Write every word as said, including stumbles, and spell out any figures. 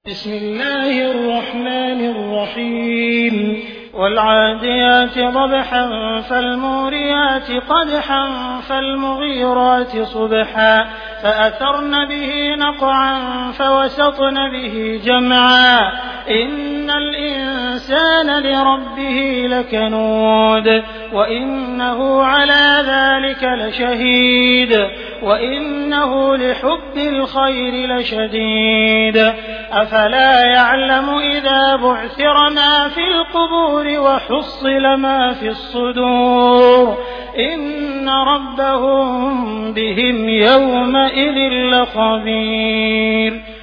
بسم الله الرحمن الرحيم والعاديات ضبحا فالموريات قدحا فالمغيرات صبحا فأثرن به نقعا فوسطن به جمعا إن الإنسان لربه لكنود وإنه على ذلك لشهيد وإنه لحب الخير لشديد أفلا يعلم إذا بعثر ما في القبور وحصل ما في الصدور إن ربهم بهم يومئذ لخبير.